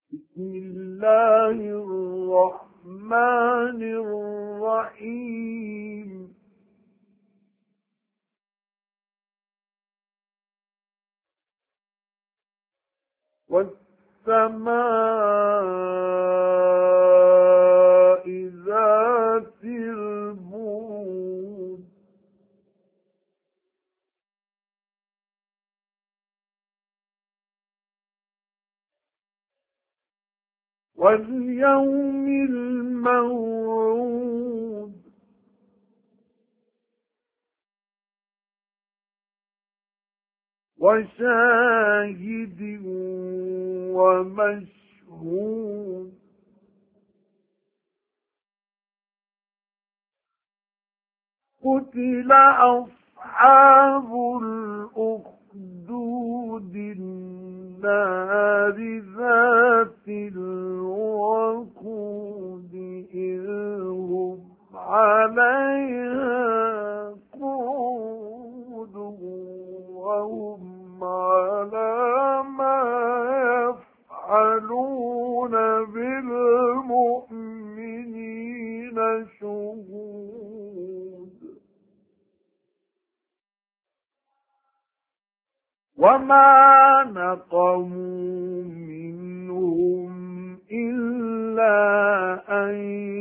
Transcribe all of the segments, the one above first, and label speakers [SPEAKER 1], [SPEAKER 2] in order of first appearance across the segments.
[SPEAKER 1] بسم الله الرحمن الرحيم والسماء ذات البروج واليوم الموعود وشاهد ومشهود قتل أصحاب الأخدود النار ذات الوقود إذ هم عليها قعود وهم على ما يفعلون بالمؤمنين شهود وما نقموا منهم إلا أن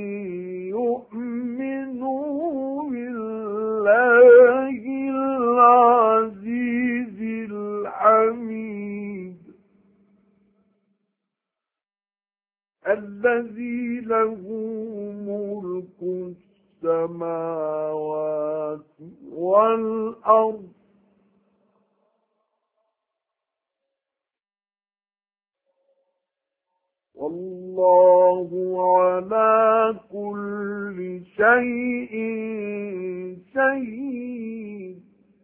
[SPEAKER 1] يؤمنوا بالله العزيز الحميد الذي له ملك السماوات والأرض والله على كل شيء شهيد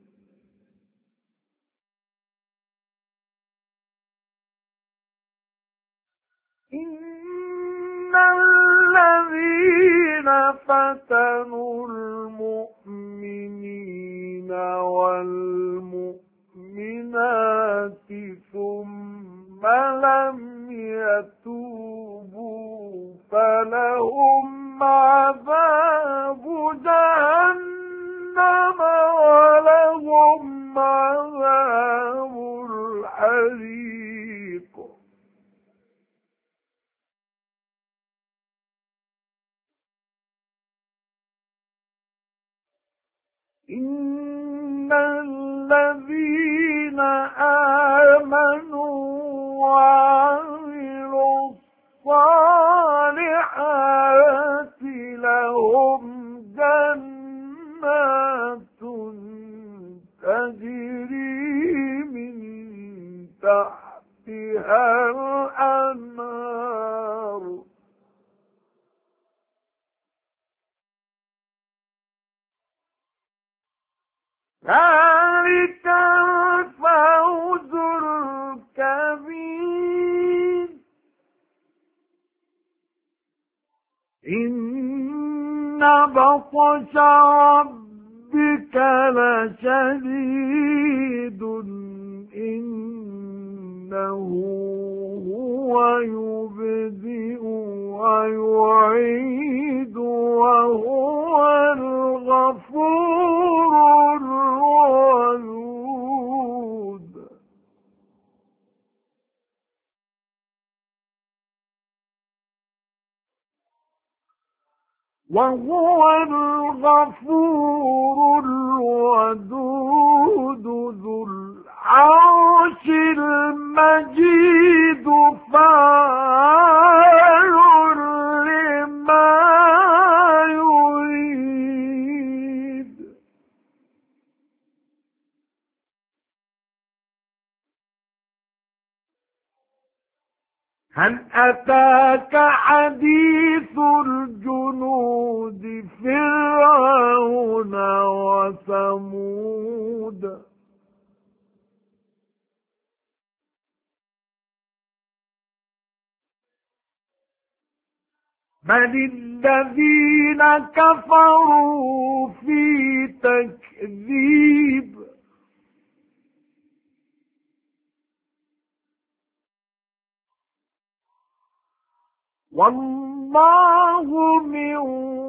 [SPEAKER 1] إن الذين فتنوا المؤمنين والمؤمنات ثم لم يتوبوا فلهم عذاب جهنم ولهم عذاب الحريق إن الذين آمنوا وعملوا الصالحات لهم جنات تجري من تحتها الأنهار ذلك الفوز الكبير إن بطش ربك لشديد إنه هو يبدئ ويعيد وهو الغفور الودود وهو الغفور الودود ذو العرش المجيد فاعل لما يريد هل أتاك حديث الجنود فرعون وثمود بل الذين كفروا في تكذيب والله من